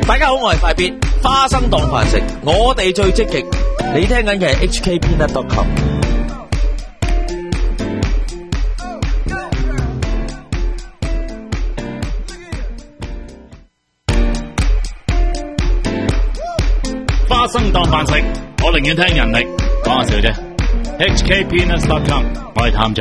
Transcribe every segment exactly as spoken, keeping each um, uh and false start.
大家好，我係快必花生當飯食，我哋最積極。你聽緊嘅係 H K Peanut dot com。 花生當飯食，我寧願聽人力，講下笑啫。H K Peanut dot com， 我係探長。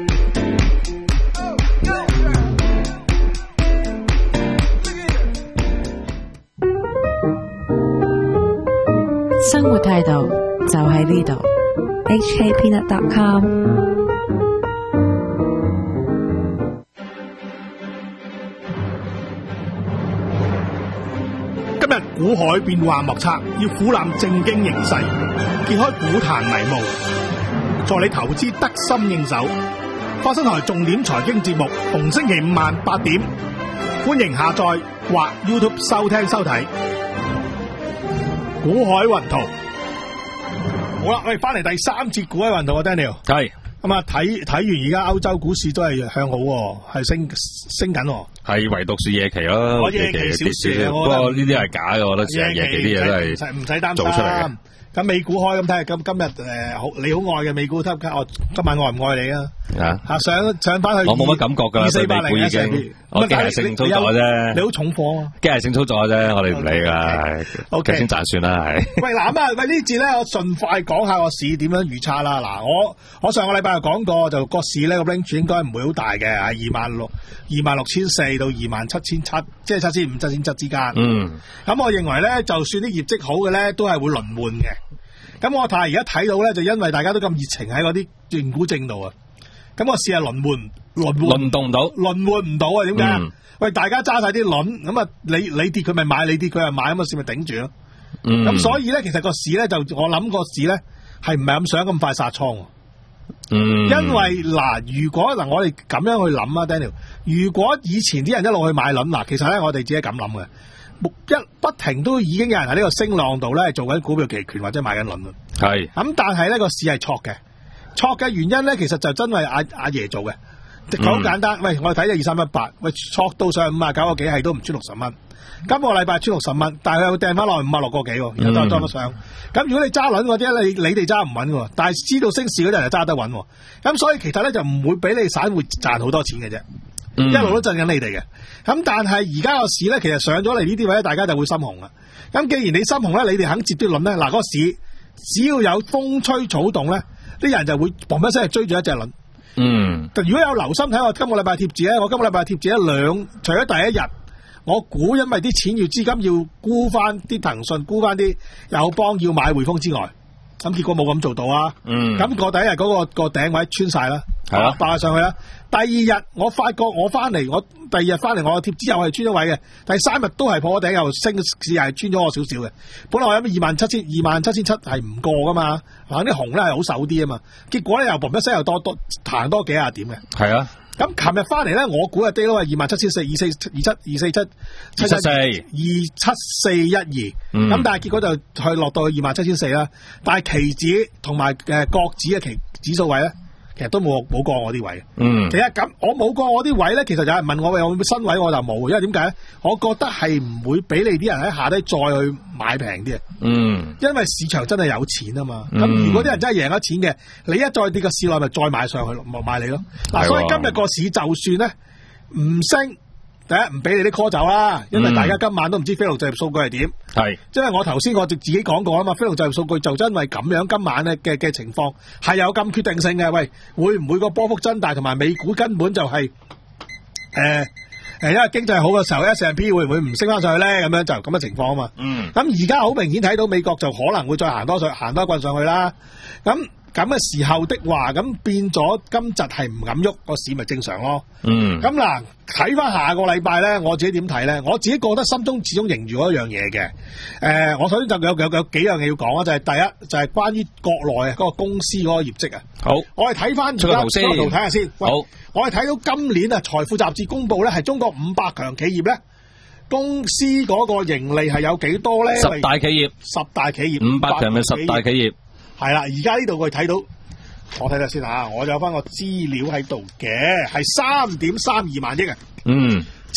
生活態度就喺呢度 ，H K Peanut dot com。 今日股海變幻莫測，要俯覽正經形勢，揭開股壇迷霧，助你投資得心應手。花生台重點財經節目，逢星期五晚八點，歡迎下載或 YouTube 收聽收睇。股海雲圖，好啦，我哋翻嚟第三節股海雲圖啊 ，Daniel。 係咁啊，睇睇完而家歐洲股市都係向好，係升升緊。 係唯獨是夜期咯， 我夜期小事， 不過呢啲係假嘅，我覺得成日夜期啲嘢都係唔使擔心做出嚟嘅。 咁美股開咁睇下，今今日誒好你好愛嘅美股，睇下我今晚愛唔愛你啊？啊嚇上上翻去， 我冇乜感覺㗎， 二四八零已經我機械性操作啫， 你好重貨啊！ 機械性操作啫，我哋唔理㗎，OK 先賺算啦，係。 喂嗱咁啊，喂呢節咧，我盡快講下個市點樣預測啦。嗱，我我上個禮拜又講過，就個市咧個 range 應該唔會好大嘅，係二萬六二萬六千四到二萬七千七，即係七千五七千七之間。嗯。咁我認為咧，就算啲業績好嘅咧，都係會輪換嘅。咁我睇而家睇到咧，就因為大家都咁熱情喺嗰啲認股證度啊，咁個市係輪換輪換輪動唔到， 輪換唔到啊？點解？嗯、喂，大家揸晒啲輪，咁啊，你你跌佢咪買，你跌佢又買，咁個市咪頂住咯。咁、嗯、所以咧，其實個市咧就我諗個市咧係唔係咁想咁快殺倉。嗯，因為嗱，如果嗱我哋咁樣去諗啊 ，Daniel， 如果以前啲人一路去買輪，嗱，其實咧我哋自己咁諗嘅。一不停都已經有人喺呢個升浪度咧做緊股票期權或者買緊輪啦。係咁，但係咧個市係錯嘅，錯嘅原因咧其實就真係阿阿爺做嘅，好簡單。嗯、喂，我哋睇咗二三一八，喂，錯到上五啊九個幾係都唔穿六十蚊。今個禮拜穿六十蚊，但係佢又掟翻落去五啊六個幾，然後再裝得上。咁、嗯、如果你揸輪嗰啲，你你哋揸唔穩嘅，但係知道升市嗰啲人就揸得穩。咁所以其實咧就唔會俾你散戶賺好多錢嘅啫。嗯、一路都震緊你哋嘅，咁但係而家個市咧，其實上咗嚟呢啲位咧，大家就會心紅啦。咁既然你心紅咧，你哋肯接啲輪咧，嗱、嗰個市只要有風吹草動咧，啲人就會砰一聲追住一隻輪。嗯，如果有留心睇我今個禮拜貼紙咧，我今個禮拜貼紙一兩，除咗第一日，我估因為啲錢要資金要沽翻啲騰訊，沽翻啲友邦要買匯豐之外，咁結果冇咁做到啊。嗯，咁個第一日嗰、嗰個、嗰個頂位穿晒啦，係啊，爆上去啦。第二日我發覺我翻嚟，我第二日翻嚟我貼紙又係穿咗位嘅，第三日都係破頂又升，市係穿咗我少少嘅。本來我諗二萬七千二萬七千七係唔過噶嘛，嗱啲紅咧係好手啲啊嘛，結果咧又嘣一聲又多多彈多幾廿點嘅。係啊，咁琴日翻嚟咧，我估嘅低都係二萬七千四二四二七二四七七七四二七四一二，咁但係結果就去落到去二萬七千四啦。但係期指同埋誒國指嘅期指數位咧，其實都冇冇過我啲位。嗯，其實咁我冇過我啲位咧，其實有人問我有冇新位，我就冇，因為點解咧？我覺得係唔會俾你啲人喺下低再去買平啲嘅。嗯，因為市場真係有錢啊嘛。咁、嗯、如果啲人真係贏咗錢嘅，你一再跌個市內咪再買上去咯，咪買你咯。嗱、嗯，所以今日個市就算咧唔升。第一唔俾你啲 call 走啦，因為大家今晚都唔知非農就業數據係點。係、嗯，因為我頭先我就自己講過啊嘛，非農就業數據就因為咁樣今晚咧嘅嘅情況係有咁決定性嘅。喂，會唔會個波幅增大，同埋美股根本就係誒誒，因為經濟好嘅時候 ，S and P 會唔會唔升翻上去咧？咁樣就咁嘅情況啊嘛。嗯。咁而家好明顯睇到美國就可能會再行多上行多一棍上去啦。咁。咁嘅時候的話，咁變咗今日係唔敢喐，個市咪正常咯。嗯。咁嗱，睇翻下個禮拜咧，我自己點睇咧？我自己覺得心中始終凝住嗰一樣嘢嘅。誒、呃，我首先就有有有幾樣嘢要講啊，就係、是、第一就係、是、關於國內啊嗰個公司嗰個業績啊。好，我哋睇翻出個圖先，圖睇下先。好，我哋睇到今年啊，財富雜誌公布咧係中國五百強企業咧，公司嗰個盈利係有幾多咧？ 十大企業， 十大企業， 五百強嘅十大企業。 係啦，而家呢度我哋睇到，我睇睇先吓，我有翻個資料喺度嘅，係三點三二萬億啊。嗯，即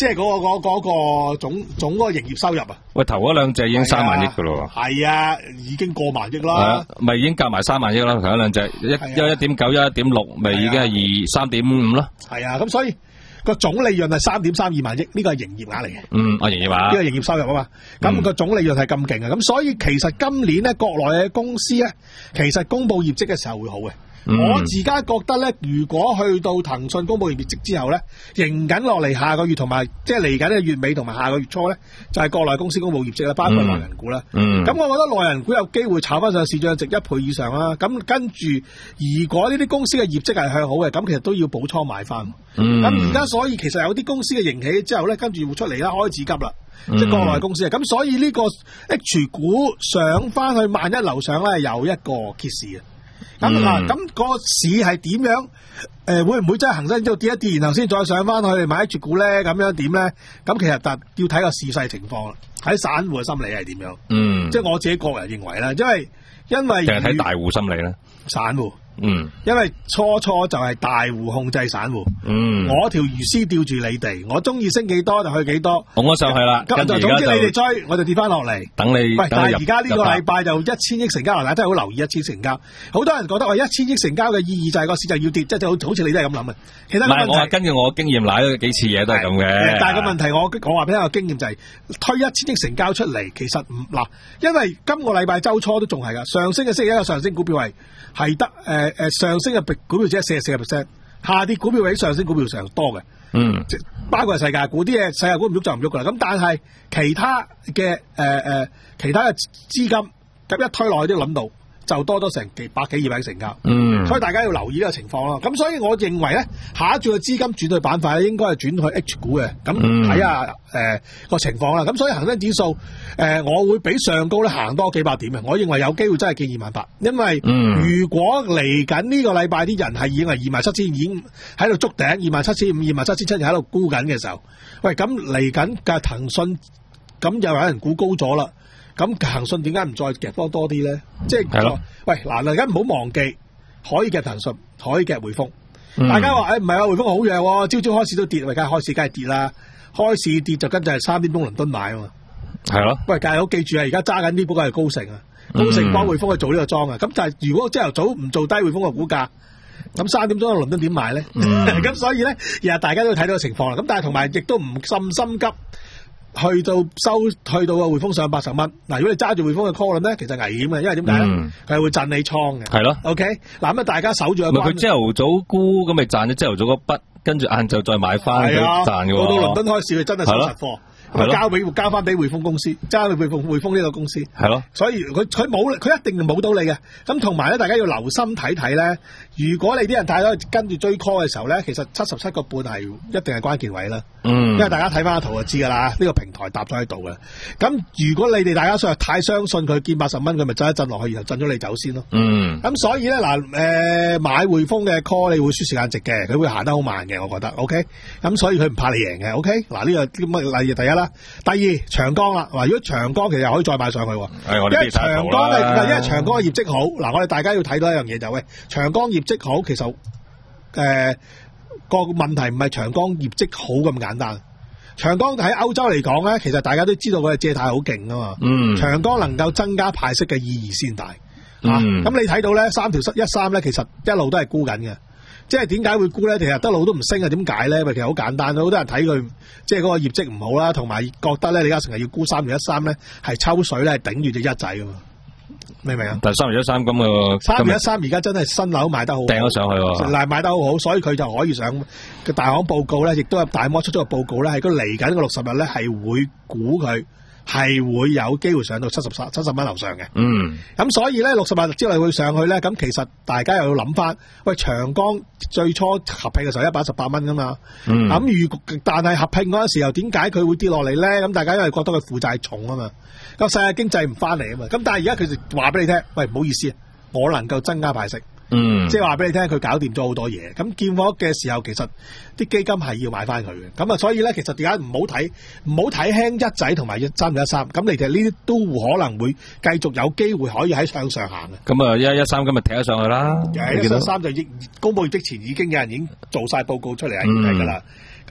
即係嗰個嗰嗰個總總嗰個營業收入啊。 喂，頭嗰兩隻已經三萬億噶咯喎。 係啊，已經過萬億啦。 咪已經夾埋三萬億啦，頭嗰兩隻一一一點九一一點六，咪已經係二三點五咯。 係啊，咁所以。個總利潤係三點三二萬億，呢個係營業額嚟嘅。 嗯，我營業額， 呢個營業收入啊嘛。咁個總利潤係咁勁啊，咁所以其實今年咧，國內嘅公司咧，其實公布業績嘅時候會好嘅。嗯、我自家覺得咧，如果去到騰訊公布業績之後咧，迎緊落嚟下個月同埋即係嚟緊嘅月尾同埋下個月初咧，就係、是、國內公司公布業績啦，包括內銀股啦。嗯。咁、嗯、我覺得內銀股有機會炒翻上市漲值一倍以上啦。咁跟住，如果呢啲公司嘅業績係向好嘅，咁其實都要補倉買翻。咁而家所以其實有啲公司嘅盈起之後咧，跟住會出嚟啦，開始急啦，嗯、即係國內公司啊。咁所以呢個 H 股上翻去萬一樓上咧，有一個揭示啊。咁啊，咁、嗯、個市係點樣？誒、呃，會唔會真係恒生之後跌一跌，然後先再上翻去買 H 股咧？咁樣點咧？咁其實但要睇個市勢情況啦，睇散戶嘅心理係點樣。嗯，即係我自己個人認為啦，因為因為淨係睇大戶心理咧， 散戶。 嗯， 因為初初就係大戶控制散戶，嗯，我條魚絲吊住你哋，我中意升幾多就去幾多， 拱咗上去啦， 跟住總之你哋追，我就跌翻落嚟， 等你。 喂，但係而家呢個禮拜就一千億成交，大家真係好留意一千成交，好多人覺得話一千億成交嘅意義就係個市就要跌，即係好好似你都係咁諗嘅。其實唔係， 我話根據我經驗瀨咗幾次嘢都係咁嘅。 但係個問題，我我話俾你個經驗就係、是、推一千億成交出嚟，其實唔嗱，因為今個禮拜週初都仲係噶，上升嘅星期一個上升股票係係得誒誒上升嘅股票只係四十四個 percent， 下跌股票比上升股票上多嘅。嗯，即包括係世界股啲嘢，世界股唔喐就唔喐噶啦。咁但係其他嘅誒誒其他嘅資金咁一推落去都諗到，就多咗成幾百幾二百成交。嗯，所以大家要留意呢個情況咯。咁所以我認為咧，下一轉嘅資金轉去板塊咧，應該係轉去 H 股嘅。咁睇下誒個情況啦。咁所以恒生指數誒、呃，我會比上高咧行多幾百點嘅。我認為有機會真係見二萬八，因為如果嚟緊呢個禮拜啲人係已經係二萬七千已經喺度築頂，二萬七千五、二萬七千七喺度沽緊嘅時候，喂咁嚟緊嘅騰訊咁又有人估高咗啦。咁騰訊點解唔再夾多多啲咧？即係，喂嗱，大家唔好忘記，可以夾騰訊，可以夾匯豐。嗯、大家話誒唔係啊，匯豐好弱，朝朝開市都跌，喂，梗係開市梗係跌啦。開市跌就跟住係三點鐘倫敦買啊嘛。係咯。喂，大家記住啊，而家揸緊啲股價係高盛啊，高盛幫匯豐去做呢個莊啊。咁就係如果朝頭早唔做低匯豐嘅股價，咁三點鐘倫敦點買咧？咁、嗯、所以咧，日日大家都睇到個情況啦。咁但係同埋亦都唔咁心急。去到收，去到個匯豐上八十蚊。嗱，如果你揸住匯豐嘅 call 咧，其實危險嘅，因為點解咧？佢係、嗯、會震你倉嘅。係咯。OK，嗱咁啊，大家守住個關。佢朝頭早沽，咁咪賺咗朝頭早嗰筆，跟住晏晝再買翻佢賺嘅喎。 到到倫敦開市，佢真係收實貨。交俾交翻俾匯豐公司，交俾匯豐匯豐呢個公司，係咯。所以佢佢冇，佢一定冇到你嘅。咁同埋咧，大家要留心睇睇咧。如果你啲人太多跟住追 call 嘅時候咧，其實七十七個半係一定係關鍵位啦。嗯，因為大家睇翻個圖就知噶啦，呢、這個平台搭咗喺度嘅。咁如果你哋大家想太相信佢見八十蚊，佢咪震一震落去，然後震咗你走先咯。嗯。咁所以咧嗱，誒、呃、買匯豐嘅 call 你會輸時間值嘅，佢會行得好慢嘅，我覺得。OK。咁所以佢唔怕你贏嘅。OK。嗱呢個咁啊例如第一啦。第二長江啦，嗱如果長江其實又可以再買上去， 係我因為長江嘅，因為長江嘅業績好，嗱我哋大家要睇到一樣嘢就係、喂，長江業績好，其實誒、呃、個問題唔係長江業績好咁簡單。長江喺歐洲嚟講咧，其實大家都知道佢嘅借貸好勁啊嘛，嗯，長江能夠增加派息嘅意義先大，嗯、啊，咁你睇到咧三條一三咧，其實一路都係沽緊嘅。即係點解會沽咧？其實一路都唔升啊？點解咧？因為其實好簡單，好多人睇佢即係嗰個業績唔好啦，同埋覺得咧李嘉誠係要沽三條一三咧，係抽水咧，係頂住隻一仔噶嘛，明唔明啊？ 但係三條一三咁嘅三條一三而家真係新樓賣得好， 掟咗上去喎， 嗱賣得好好，所以佢就可以上個大行報告咧，亦都有大摩出咗個報告咧，係佢嚟緊個六十日咧係會估佢。係會有機會上到七十三七十蚊樓上嘅，嗯，咁所以咧六十日之內會上去咧，咁其實大家又要諗翻，喂長江最初合併嘅時候一百一十八蚊噶嘛，嗯，咁如但係合併嗰陣時候點解佢會跌落嚟咧？咁大家因為覺得佢負債重啊嘛，咁世界經濟唔翻嚟啊嘛，咁但係而家佢就話俾你聽，喂唔好意思，我能夠增加派息。嗯，即係話俾你聽，佢搞掂咗好多嘢。咁見貨嘅時候，其實啲基金係要買翻佢嘅。咁啊，所以咧，其實點解唔好睇，唔好睇輕一仔同埋一三一三。咁你其實呢啲都可能會繼續有機會可以喺向上行嘅。 咁啊，一一三今日踢咗上去啦。 一一三就公布業績前已經有人已經做晒報告出嚟係睇噶啦。咁、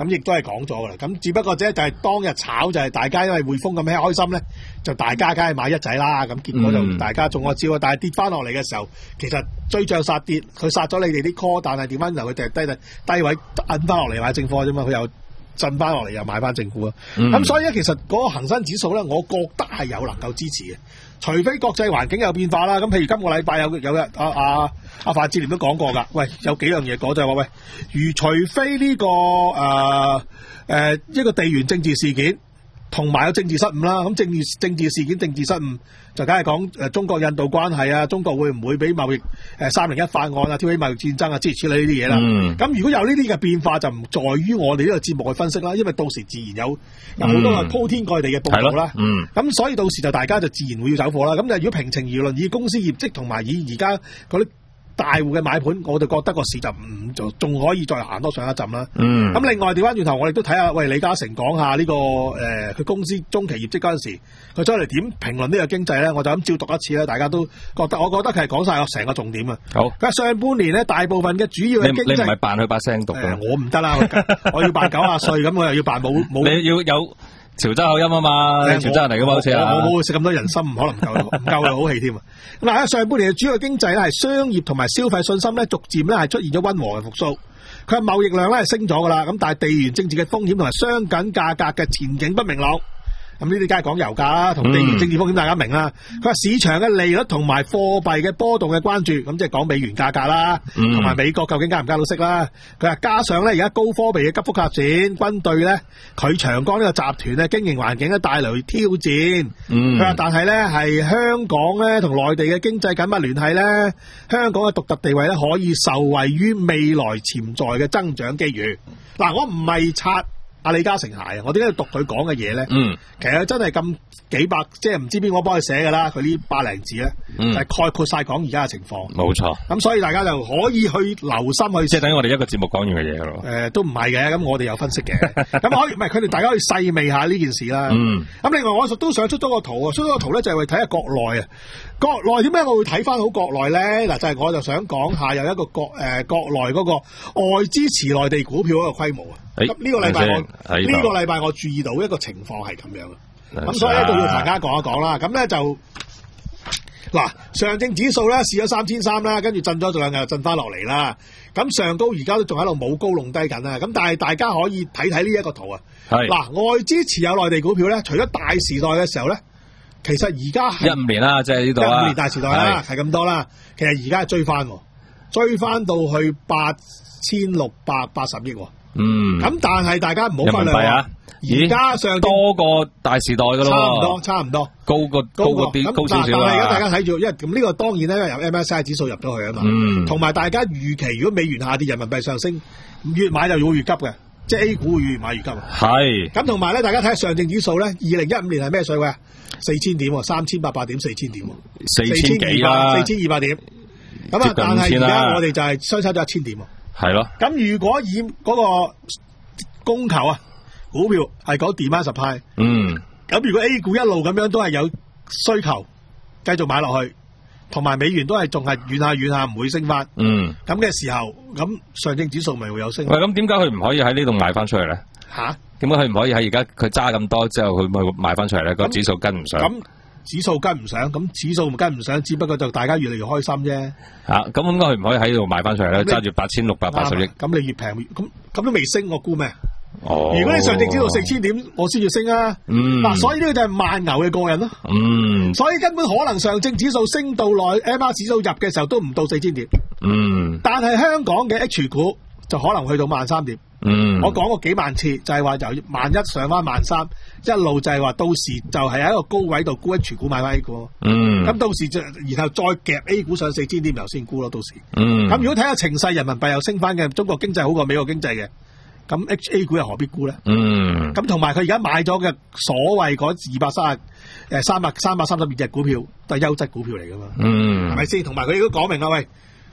咁亦都係講咗噶啦。咁只不過啫，就係當日炒就係大家因為匯豐咁開心咧，就大家梗係買一仔啦。咁結果就大家中咗招啊！但係跌翻落嚟嘅時候，其實追漲殺跌，佢殺咗你哋啲 call， 但係點翻頭佢就係低低位摁翻落嚟買正貨啫嘛，佢又震翻落嚟又買翻正股啊。咁、嗯、所以咧，其實嗰個恒生指數咧，我覺得係有能夠支持嘅。除非國際環境有變化啦，咁譬如今個禮拜有有日阿阿阿范志廉都講過㗎，喂有幾樣嘢講就係話喂，如除非呢、這個誒誒、呃呃、一個地緣政治事件同埋有政治失誤啦，咁政治政治事件政治失誤就梗係講誒中國印度關係啊，中國會唔會俾貿易誒三零一法案啊挑起貿易戰爭啊諸如此類呢啲嘢啦。咁、嗯、如果有呢啲嘅變化，就唔在於我哋呢個節目去分析啦，因為到時自然有有好多係鋪天蓋地嘅報導啦。咁、嗯嗯、所以到時就大家就自然會要走貨啦。咁就如果平情而論，以公司業績同埋以而家嗰啲大戶嘅買盤，我就覺得個市就唔就仲可以再行多上一陣啦。咁、嗯、另外調翻轉頭，我哋都睇下，喂李嘉誠講下呢、這個誒佢、呃、公司中期業績嗰陣時，佢出嚟點評論呢個經濟咧，我就咁照讀一次啦。大家都覺得，我覺得佢係講晒我成個重點啊。好，佢話上半年咧，大部分嘅主要嘅經濟，你唔係扮佢把聲讀嘅、呃，我唔得啦，我要扮九啊歲，咁我又要扮冇冇，你要有潮州口音啊嘛，你潮州人嚟噶嘛，好似啊，我冇食咁多人參，唔可能唔夠唔夠好氣添啊！咁嗱，上半年嘅主要經濟咧係商業同埋消費信心咧，逐漸咧係出現咗溫和嘅復甦。佢話貿易量咧係升咗噶啦，咁但係地緣政治嘅風險同埋商品價格嘅前景不明朗。咁呢啲梗係講油價啦，同地緣政治風險大家明啦。佢、嗯、話市場嘅利率同埋貨幣嘅波動嘅關注，咁即係講美元價格啦，同埋、嗯、美國究竟加唔加到息啦。佢話加上咧而家高科技嘅急速發展，軍隊咧佢長江呢個集團咧經營環境咧帶來挑戰。佢、嗯、話但係咧係香港咧同內地嘅經濟緊密聯繫咧，香港嘅獨特地位咧可以受惠於未來潛在嘅增長機遇。嗱，我唔係拆阿李嘉誠鞋啊！我點解要讀佢講嘅嘢咧？嗯，其實真係咁幾百，即係唔知邊個幫佢寫噶啦。佢呢百零字咧，嗯、就係概括晒講而家嘅情況。冇錯。咁所以大家就可以去留心去。即係等於我哋一個節目講完嘅嘢咯。誒、呃，都唔係嘅，咁我哋有分析嘅。咁可以唔係佢哋大家可以細味下呢件事啦。嗯。咁另外我都想出咗個圖啊，出咗個圖咧就係為睇下國內啊。國內點解我會睇翻好國內咧？嗱，就係、是、我就想講下有一個國誒、呃、國內嗰個外資持內地股票嗰個規模啊。咁呢、欸、個禮拜我呢個禮拜我注意到一個情況係咁樣嘅，咁所以咧都要大家講一講啦。咁咧就嗱，上證指數咧試咗三千三啦，跟住震咗兩日又震翻落嚟啦。咁上高而家都仲喺度冇高弄低緊啊。咁但係大家可以睇睇呢一個圖啊。嗱，外資持有內地股票咧，除咗大時代嘅時候咧，其實而家係一五年啦，即係呢度一五年大時代啦，係咁多啦。其實而家係追翻，追翻到去八千六百八十億。嗯，咁但係大家唔好忽略啊！而家上多過大時代噶咯，差唔多，差唔多，高過高過啲高少少啦。但係而家大家睇住，因為咁呢個當然咧，由 M S C I 指數入咗去啊嘛。嗯，同埋大家預期，如果美元下跌，人民幣上升，越買就會越急嘅，即係 A 股會越買越急。係。咁同埋咧，大家睇下上證指數咧，二零一五年係咩水位啊？四千點，三千八百點，四千點，四千幾啦，四千二百點。咁啊，但係而家我哋就係相差咗一千點。係咯，咁如果以嗰個供求啊，股票係講 demand supply，嗯，咁如果 A 股一路咁樣都係有需求，繼續買落去，同埋美元都係仲係軟下軟下唔會升翻，嗯，咁嘅時候，咁上證指數咪會有升。喂，咁點解佢唔可以喺呢度賣翻出嚟咧？吓、啊，點解佢唔可以喺而家佢揸咁多之後佢咪賣翻出嚟咧？個指數跟唔上。咁指數跟唔上，咁指數跟唔上，只不過就大家越嚟越開心啫。吓、啊，咁應該佢唔可以喺度賣翻出嚟咧？揸住八千六百八十億，咁你越平，咁咁都未升，我估咩？哦，如果你上證指數四千點，我先要升啊。嗯，嗱、啊，所以呢個就係慢牛嘅個人咯。嗯，所以根本可能上證指數升到內 M R 指數入嘅時候都唔到四千點。嗯，但係香港嘅 H 股就可能去到萬三點。嗯，我講過幾萬次，就係話由萬一上翻萬三，一路就係話到時就係喺一個高位度沽 H 股買翻 A 股。嗯，咁到時就然後再夾 A 股上四千點，又先沽咯。到時，嗯，咁如果睇下情勢，人民幣又升翻嘅，中國經濟好過美國經濟嘅，咁 H A 股又何必沽咧？嗯，咁同埋佢而家買咗嘅所謂嗰二百三十誒三百三百三十二隻股票都係優質股票嚟噶嘛？嗯，係咪先？同埋佢都講明啦，喂。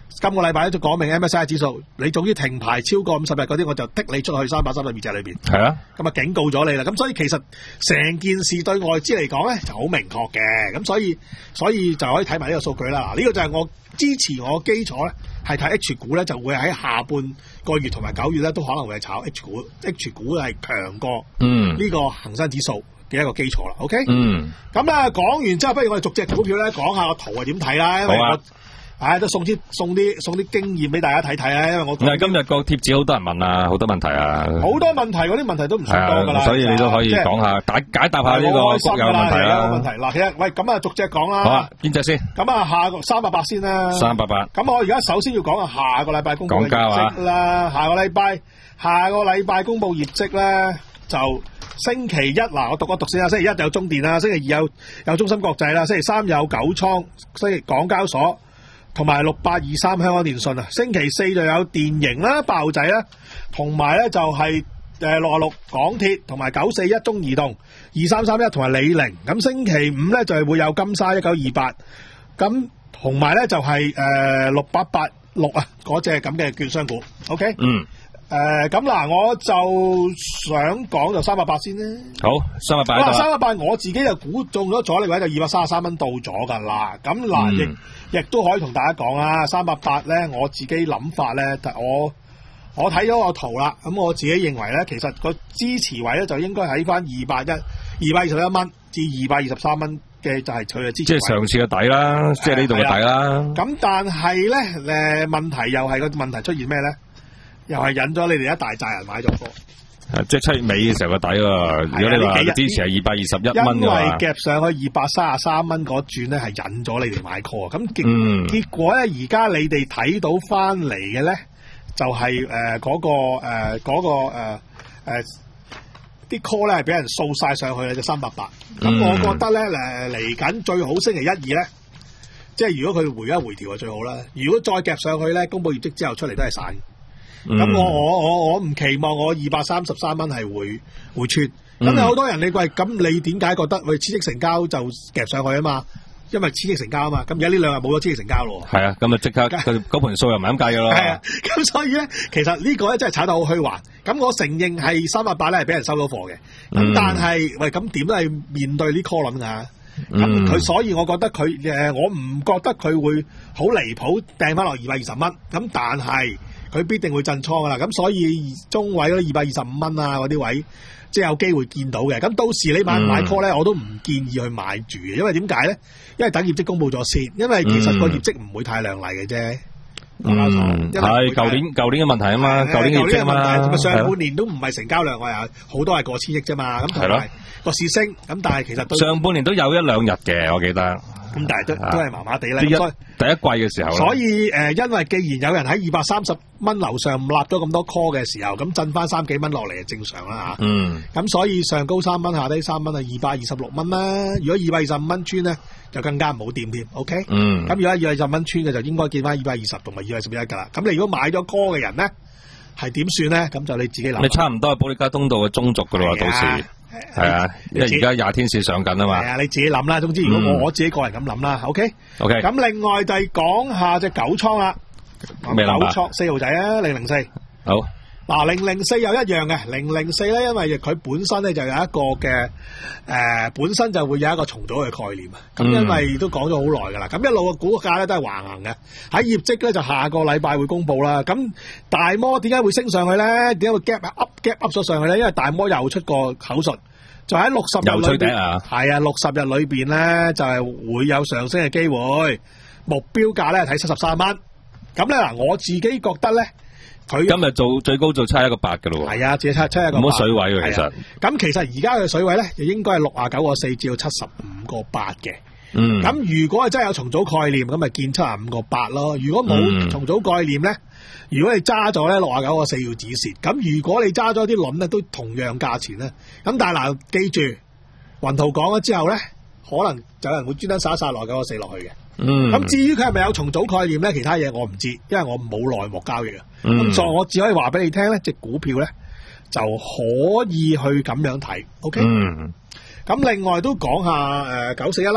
今個禮拜咧就講明 M S C I 指數，你總之停牌超過五十日嗰啲，我就剔你出去三百三十二隻裏邊。 係啊， 咁啊警告咗你啦。咁所以其實成件事對外資嚟講咧就好明確嘅。咁所以所以就可以睇埋呢個數據啦。嗱，呢個就係我支持我基礎咧，係睇 H 股咧，就會喺下半個月同埋九月咧都可能會係炒 H 股。H 股係強過嗯呢個恒生指數嘅一個基礎啦。OK， 嗯， 咁咧講完之後，不如我哋逐隻股票咧講下個圖係點睇啦。因為我唉、哎，都送啲送啲送啲經驗俾大家睇睇啊！因為我但係今日個貼紙好多人問啊，好多問題啊， 好多問題，嗰啲問題都唔算多噶啦， 所以你都可以講下解解答下呢個國有問題啦。 問題嗱，其實喂，咁啊逐隻講啦。 好啊，邊隻先？ 咁啊，下個三百八先啦。 三百八。 咁我而家首先要講下下個禮拜公布嘅業績啦。下個禮拜下個禮拜公布業績咧，就星期一嗱，我讀一讀先啦。星期一有中電啦，星期二有有中芯國際啦，星期三有九倉，星期港交所。同埋六八二三香港電訊啊，星期四就有電盈啦、爆仔啦，同埋咧就係誒六啊六港鐵，同埋九四一中移動、二三三一同埋李寧。咁星期五咧就係會有金沙一九二八，咁同埋咧就係誒六八八六啊嗰隻咁嘅券商股。OK， 嗯， 誒咁嗱，我就想講就三百八先啦。 好，三百八。 嗱，三百八我自己就估中咗阻力位就二百三十三蚊到咗噶啦。咁嗱亦。亦都可以同大家講啦，三百八咧，我自己諗法咧，我我睇咗個圖啦，咁我自己認為咧，其實個支持位咧就應該喺翻二百一、二百二十一蚊至二百二十三蚊嘅，就係佢嘅支持位。即係上次嘅底啦，即係呢度嘅底啦。咁但係咧，誒問題又係個問題出現咩咧？又係引咗你哋一大扎人買咗貨。 即係七月尾嘅時候個底喎，如果你話支持係二百二十一蚊嘅話， 因為夾上去二百三十三蚊嗰轉咧，係引咗你哋買 call，咁結、嗯、結果咧，而家你哋睇到翻嚟嘅咧，就係誒嗰個誒嗰、呃那個誒誒啲 call 咧係俾人掃晒上去啦，就三百八。咁我覺得咧誒嚟緊最好星期一二咧，即係如果佢回一回調就最好啦。如果再夾上去咧，公佈業績之後出嚟都係散。咁、嗯、我我我我唔期望我二百三十三蚊係會會穿，咁、嗯、有好多人你喂，咁你點解覺得喂刺激成交就夾上去啊嘛？因為刺激成交啊嘛，咁而家呢兩日冇咗刺激成交咯。係啊，咁啊即刻佢嗰盤數又唔係咁計噶咯。係啊，咁所以咧，其實呢個咧真係炒得好虛幻。咁我承認係三百八咧係俾人收咗貨嘅，咁、嗯、但係喂咁點都係面對呢 call 輪噶。咁佢、嗯、所以我覺得佢誒，我唔覺得佢會好離譜掟翻落二百二十蚊。咁但係佢必定會震倉噶啦，咁所以中位嗰二百二十五蚊啊嗰啲位，即係有機會見到嘅。咁到時你買唔買 call 咧，我都唔建議去買住嘅，因為點解咧？因為等業績公佈咗先，因為其實個業績唔會太亮麗嘅啫。嗯，係舊年舊年嘅問題啊嘛，舊年業績啊嘛，上半年都唔係成交量，我又好多係過千億啫嘛。咁同埋個市升，咁但係其實都上半年都有一兩日嘅，我記得。咁但係都都係麻麻地啦。第一第一季嘅時候，所以誒、呃，因為既然有人喺二百三十蚊樓上立咗咁多 call 嘅時候，咁震翻三幾蚊落嚟係正常啦吓。嗯。咁所以上高三蚊，下低三蚊係二百二十六蚊啦。如果二百二十五蚊穿咧，就更加唔好掂添。OK。嗯。咁如果二百二十蚊穿嘅，就應該見翻二百二十同埋二百十一噶啦。咁你如果買咗 call 嘅人咧，係點算咧？咁就你自己諗。你差唔多係保利加通道嘅中軸噶啦，到時。係啊，因為而家廿天線上緊啊嘛。係啊，你自己諗啦。總之，如果我、嗯、我自己個人咁諗啦 ，OK。OK。咁另外就係講下隻九倉啦。咩九倉四號仔啊，零零四。好。嗱，零零四又一樣嘅，零零四咧，因為佢本身咧就有一個嘅誒、呃，本身就會有一個重組嘅概念啊。咁、嗯、因為都講咗好耐噶啦，咁一路嘅股價咧都係橫行嘅。喺業績咧就下個禮拜會公布啦。咁大摩點解會升上去咧？點解會 gap up gap up 咗上去咧？因為大摩又出個口述，就喺六十日裏邊，係啊，六十日裏邊咧就係、是、會有上升嘅機會，目標價咧睇七十三蚊。咁咧嗱，我自己覺得咧。佢今日做最高做七一個八嘅咯喎，係啊，只係七七一個八，冇乜水位嘅其實。咁、啊、其實而家嘅水位咧，就應該係六啊九個四至到七十五個八嘅。嗯。咁如果係真係有重組概念，咁咪見七十五個八咯。如果冇重組概念咧、嗯，如果你揸咗咧六啊九個四要止蝕。咁如果你揸咗啲輪咧，都同樣價錢咧。咁但係嗱，記住雲圖講咗之後咧，可能有人會專登殺一殺六啊九個四落去嘅。嗯，咁至於佢係咪有重組概念咧？其他嘢我唔知，因為我冇內幕交易啊。咁、嗯、所以我只可以話俾你聽咧，隻股票咧就可以去咁樣睇。OK。嗯。咁另外都講下誒九四一啦。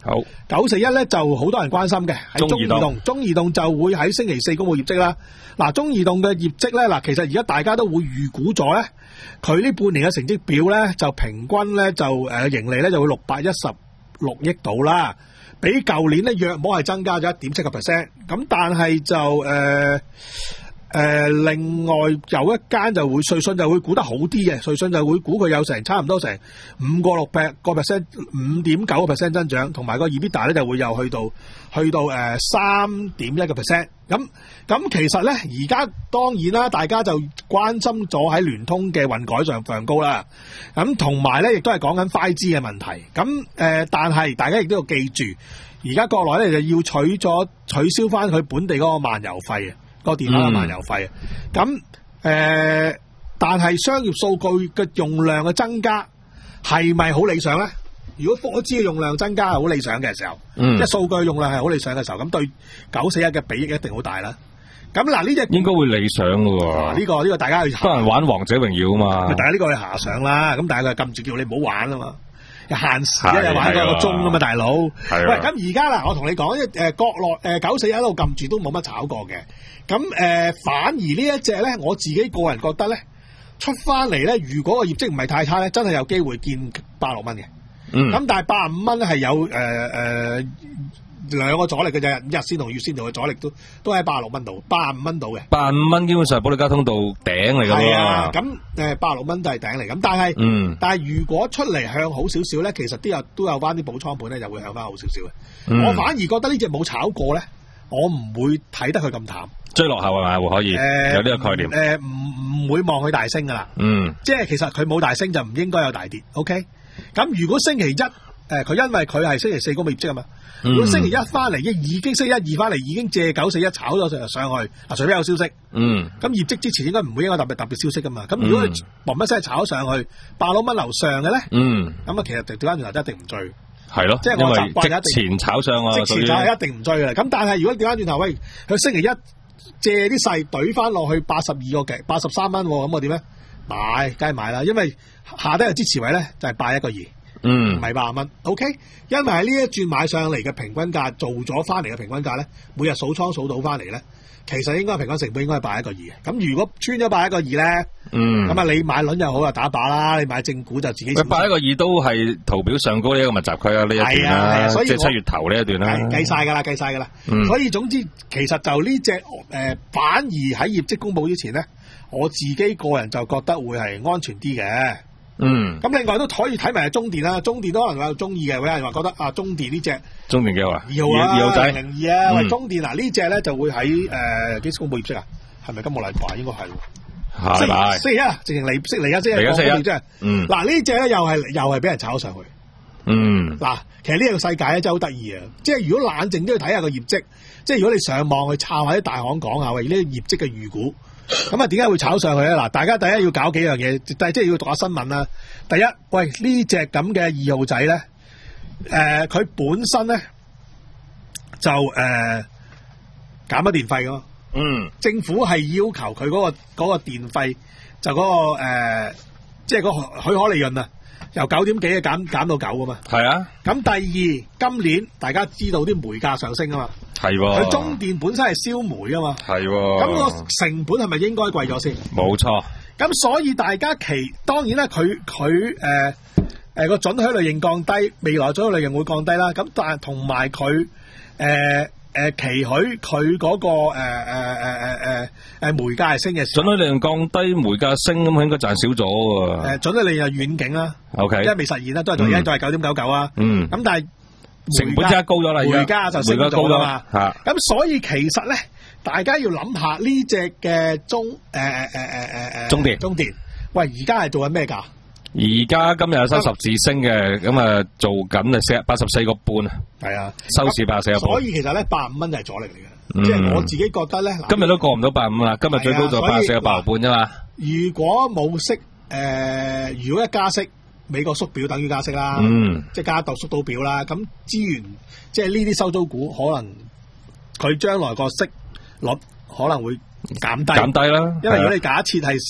好， 九四一咧就好多人關心嘅，喺中移動，中移動就會喺星期四公布業績啦。嗱，中移動嘅業績咧，嗱，其實而家大家都會預估咗咧，佢呢半年嘅成績表咧，就平均咧就誒盈利咧就會六百一十六億度啦，比舊年咧約摸係增加咗一點七個 percent。咁但係就誒。呃誒、呃，另外有一間就會瑞信就會估得好啲嘅，瑞信就會估佢有成差唔多成五個六個 percent， 五點九個 percent 增長，同埋個 EBITDA 咧就會又去到去到誒三點一個 percent。咁咁其實咧，而家當然啦，大家就關心咗喺聯通嘅混改上上高啦。咁同埋咧，亦都係講緊 五 G 嘅問題。咁誒、呃，但係大家亦都要記住，而家國內咧就要取咗取消翻佢本地嗰個漫遊費啊。個電話嘅漫遊費啊，咁誒、嗯呃，但係商業數據嘅用量嘅增加係咪好理想咧？如果我知嘅用量增加係好理想嘅時候，嗯、即係數據用量係好理想嘅時候，咁對九四一嘅裨益一定好大啦。咁嗱，呢隻應該會理想嘅喎。呢、 啊這個呢、這個大家去多人玩王者榮耀啊嘛， 大家呢個去遐想啦。咁但係佢禁住叫你唔好玩啊嘛。限時一日玩個鐘啊嘛，大佬。喂，咁而家嗱，我同你講，誒國內誒九四一路撳住都冇乜炒過嘅。咁誒、呃，反而呢一隻咧，我自己個人覺得咧，出翻嚟咧，如果個業績唔係太差咧，真係有機會見八六蚊嘅。嗯。咁但係八十五蚊咧係有誒誒兩個阻力嘅啫，日線同月線圖嘅阻力都都喺八十六蚊度，八十五蚊度嘅。八十五蚊基本上係保利加通道頂嚟㗎嘛。係啊， 咁誒八十六蚊都係頂嚟。咁但係，嗯，但係如果出嚟向好少少咧，其實都有都有翻啲補倉盤咧，就會向翻好少少嘅。嗯、我反而覺得呢隻冇炒過咧，我唔會睇得佢咁淡。追落後係咪會可以？呃、有呢個概念。誒唔唔會望佢大升㗎啦。嗯。即係其實佢冇大升就唔應該有大跌。OK。咁如果星期一誒佢、呃、因為佢係星期四公佈業績啊嘛。如果星期一翻嚟，已經星期一二翻嚟，已經借九四一炒咗上上去，啊，除非有消息。嗯。咁業績之前應該唔會應該特別特別消息噶嘛。咁、嗯、如果佢嘣一聲炒上去，八六蚊樓上嘅咧，嗯。咁啊，其實調翻轉頭一定唔追。係咯。即係我習慣一定即前炒上啊，即前炒係一定唔追嘅。咁但係如果調翻轉頭，喂，佢星期一借啲細懟翻落去八十二個幾，八十三蚊，咁我點咧？買，梗係買啦，因為下低嘅支持位咧就係八一個二。嗯，唔係八十蚊 ，OK， 因為喺呢一轉買上嚟嘅平均價做咗翻嚟嘅平均價咧，每日數倉數到翻嚟咧，其實應該平均成本應該係八一個二嘅。咁如果穿咗八一個二咧，嗯，咁啊你買輪又好啊打靶啦，你買正股就自己。八一個二都係圖表上高呢一個密集區啊，呢一段啦、啊，即係七月頭呢一段啦、啊，計晒噶啦，計晒噶啦。嗯、所以總之，其實就呢隻誒，反而喺業績公布之前咧，我自己個人就覺得會係安全啲嘅。嗯，咁另外都可以睇埋中電啦，中電都可能有中意嘅，有人話覺得啊，中電呢隻中電幾好啊，二號啊，二號仔零零二啊，嗯、喂，中電嗱呢隻咧就會喺誒幾時公布業績啊？係咪今個禮拜？應該係，係咪？星期一啊，直情嚟息嚟啊，即係講業績。嗯，嗱呢隻咧又係又係俾人炒上去。嗯，嗱，其實呢個世界咧真係好得意啊！即係如果冷靜都要睇下個業績，即係如果你上網去抄下啲大行講下喂呢啲業績嘅預估。咁啊，點解會炒上去咧？嗱，大家第一要搞幾樣嘢，第即係要讀下新聞啦。第一，喂呢隻咁嘅二號仔咧，誒、呃，佢本身咧就誒減咗電費噶嘛。嗯。政府係要求佢嗰、嗰個嗰、嗰個電費就嗰、嗰個誒，即係嗰個許可利潤啊，由九點幾嘅減減到九噶嘛。係啊。咁第二，今年大家知道啲煤價上升啊嘛。係喎，佢中電本身係燒煤啊嘛，係喎，咁個成本係咪應該貴咗先？冇錯，咁所以大家期當然啦，佢佢誒誒個準許類型降低，未來準許類型會降低啦。咁但係同埋佢誒誒期許佢嗰個誒誒誒誒誒誒煤價係升嘅時候，準許類型降低，煤價升咁，應該賺少咗喎。誒準許類型係遠景啦 ，OK，因為未實現啦，都係同而家都係九點九九啊。嗯，咁但係。成本加高咗啦，煤價就升咗啦嘛。吓，咁所以其實咧，大家要諗下呢隻嘅中誒誒誒誒誒誒中電中電，喂，而家係做緊咩價？而家今日有收十字星嘅，咁啊做緊啊四八十四個半啊。係啊，收市八十四個半。所以其實咧，八十五蚊就係阻力嚟嘅，嗯、即係我自己覺得咧。今日都過唔到八十五啦，今日最高就八十四個八毫半啫嘛。如果冇息誒、呃，如果一加息。美國縮表等於加息啦，嗯、即係加到縮到表啦。咁資源即係呢啲收租股，可能佢將來個息率可能會減低，減低啦。因為如果你假設係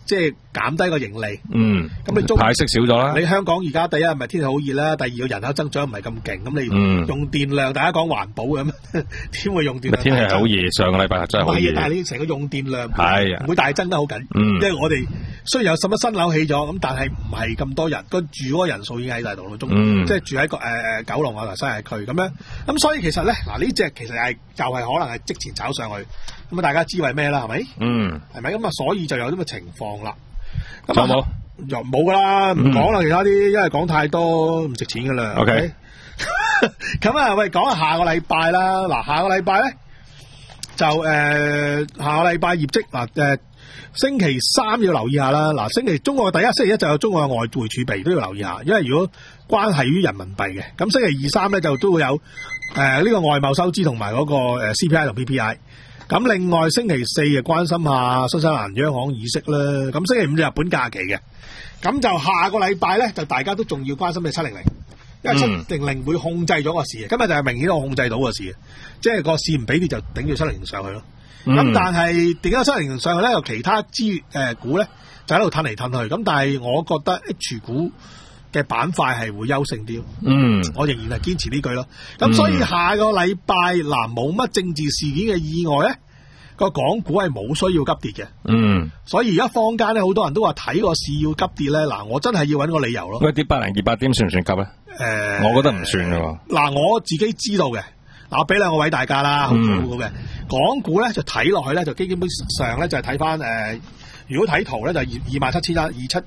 即係減低個盈利。 嗯， 咁你中派息少咗啦。 你香港而家第一係咪天氣好熱啦？第二個人口增長唔係咁勁，咁你嗯用電量，大家講環保咁，點會用電量？ 天氣係好熱，上個禮拜真係好熱。 但係你成個用電量係啊唔會大增得好緊， 嗯因為我哋雖然有十乜新樓起咗，咁但係唔係咁多人，個住嗰個人數已經喺大度咯，中嗯即係住喺個誒誒九龍啊同新界區咁樣。咁所以其實咧，嗱呢只其實係就係可能係即前炒上去，咁啊大家知為咩啦？係咪？ 嗯， 係咪？咁啊，所以就有咁嘅情況啦。咁仲有冇？ 又冇噶啦，唔講啦，其他啲因為講太多唔值錢噶啦。 OK 咁啊，喂，講下下個禮拜啦。嗱，下個禮拜咧就誒、呃，下個禮拜業績嗱誒，星期三要留意下啦。嗱，星期中國嘅第一星期一就有中國嘅外匯儲備都要留意下，因為如果關係於人民幣嘅，咁星期二三咧就都會有誒呢、呃這個外貿收支同埋嗰個誒 C P I 同 P P I。咁另外星期四就關心下新西蘭央行議息啦。咁星期五就日本假期嘅。咁就下個禮拜咧，就大家都仲要關心嘅七零零，因為七零零會控制咗個市嘅。今日就係明顯我控制到個市嘅，即係個市唔俾跌就頂住七零零上去咯。咁、嗯、但係點解七零零上去咧？有其他資誒股咧就喺度褪嚟褪去。咁但係我覺得 H 股嘅板塊係會優勝啲。 嗯， 我仍然係堅持呢句咯。咁所以下個禮拜嗱冇乜政治事件嘅意外咧，個港股係冇需要急跌嘅。 嗯， 所以而家坊間咧好多人都話睇個市要急跌咧，嗱我真係要揾個理由咯。 喂，跌百零二百點算唔算急咧？誒、呃，我覺得唔算嘅喎。 嗱，我自己知道嘅，嗱我俾兩個位大家啦，好股嘅、嗯、港股咧就睇落去咧就基本上咧就係睇翻誒，如果睇圖咧就二二萬七千一二七。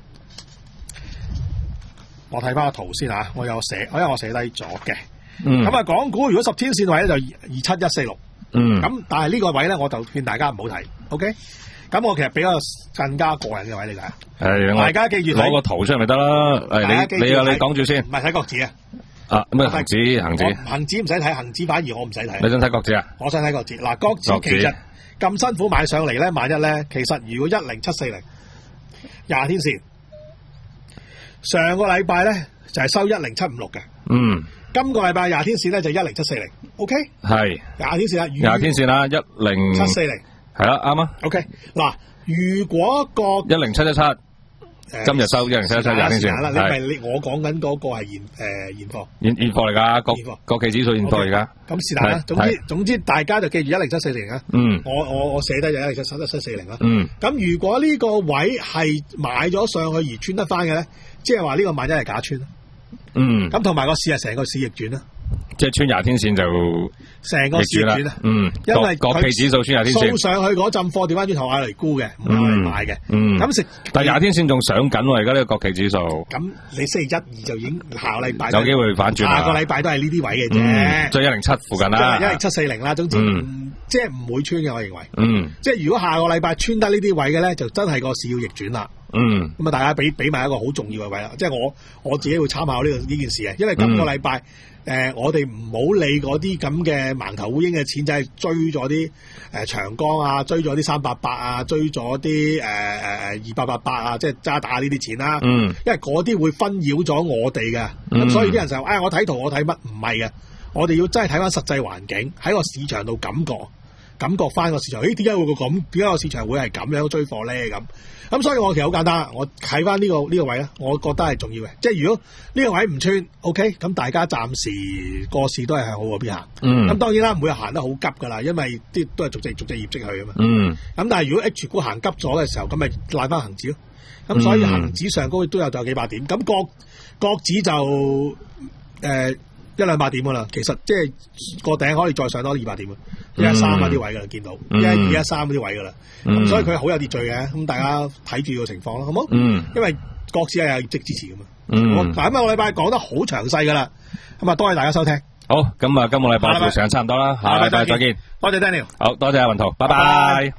我睇翻個圖先吓，我有寫，因為我寫低咗嘅。咁啊、嗯，港股如果十天線位咧就二七一四六。嗯。咁但係呢個位咧，我就勸大家唔好睇。OK。咁我其實比較更加個人嘅位嚟㗎。係。大家記住攞個圖出嚟咪得啦。誒，你你啊，你講住先。 唔係睇國指啊。 啊，咩恒指？恒指。 恒指唔使睇，恒指反而我唔使睇。 你想睇國指啊？ 我想睇國指。嗱，國指其實咁辛苦買上嚟咧，萬一咧，其實如果一零七四零廿天線。上個禮拜咧就係收一零七五六嘅，嗯，今個禮拜廿天線咧就一零七四零 ，OK，係廿天線啦， 廿天線啦，一零七四零，係啦， 啱啊 ，OK，嗱，如果個一零七一七，今日收一零七一七廿天線， 你咪你我講緊嗰個係現誒現貨， 現現貨嚟噶，國國企指數現貨嚟噶， 咁是但啦，總之總之大家就記住一零七四零啊，嗯，我我我寫低就一零七七四零啦，嗯，咁如果呢個位係買咗上去而穿得翻嘅咧？即係話呢個萬一係假穿，嗯，咁同埋個市係成個市逆轉啦， 即係穿廿天線就成個市逆轉啦，嗯，因為國企指數穿廿天線， 掃上去嗰陣貨調翻轉頭嗌嚟沽嘅，唔係嚟買嘅，嗯，咁食， 但係廿天線仲上緊喎，而家呢個國企指數， 咁你星期一二就已經下個禮拜有機會反轉，下個禮拜都係呢啲位嘅啫， 即係一零七附近啦， 一零七四零啦，總之即係唔會穿嘅，我認為，嗯，即係如果下個禮拜穿得呢啲位嘅咧，就真係個市要逆轉啦。嗯，咁啊，大家俾俾埋一個好重要嘅位啦，即係我我自己會參考呢個呢件事嘅，因為今個禮拜誒、呃，我哋唔好理嗰啲咁嘅盲頭烏蠅嘅錢仔，就係追咗啲誒長江啊，追咗啲三八八啊，追咗啲誒誒誒二八八八啊，即係渣打呢啲錢啦。嗯，因為嗰啲會紛擾咗我哋嘅，咁、嗯、所以啲人就誒、哎，我睇圖我睇乜唔係嘅，我哋要真係睇翻實際環境喺個市場度感覺。感覺翻個市場，咦？點解會個咁？點解個市場會係咁樣追貨咧？咁咁，所以我其實好簡單，我睇翻呢個呢、呢個位咧，我覺得係重要嘅。即係如果呢個位唔穿 ，OK，咁大家暫時個市都係向好嗰邊行。嗯。咁當然啦，唔會行得好急噶啦，因為啲都係逐隻逐隻業績去啊嘛。嗯。咁但係如果 H 股行急咗嘅時候，咁咪賴翻恒指咯。咁所以恒指上高都有就有幾百點，咁國國指就誒。呃一兩百點噶啦，其實即係個頂可以再上多二百點嘅，一一三嗰啲位噶啦，見到一一二一三嗰啲位噶啦，咁、嗯、所以佢好有秩序嘅，咁大家睇住個情況咯，好冇？嗯，因為國指係有業績支持噶嘛。嗯，我嗱今個禮拜講得好詳細噶啦，咁啊多謝大家收聽。 好，咁啊今個禮拜時間差唔多啦，下禮拜再見。 多謝 Daniel， 好多謝阿雲圖，拜拜。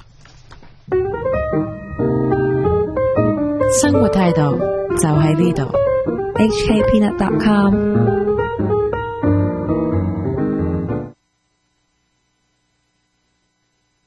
生活態度就喺呢度，H K Peanut dot com。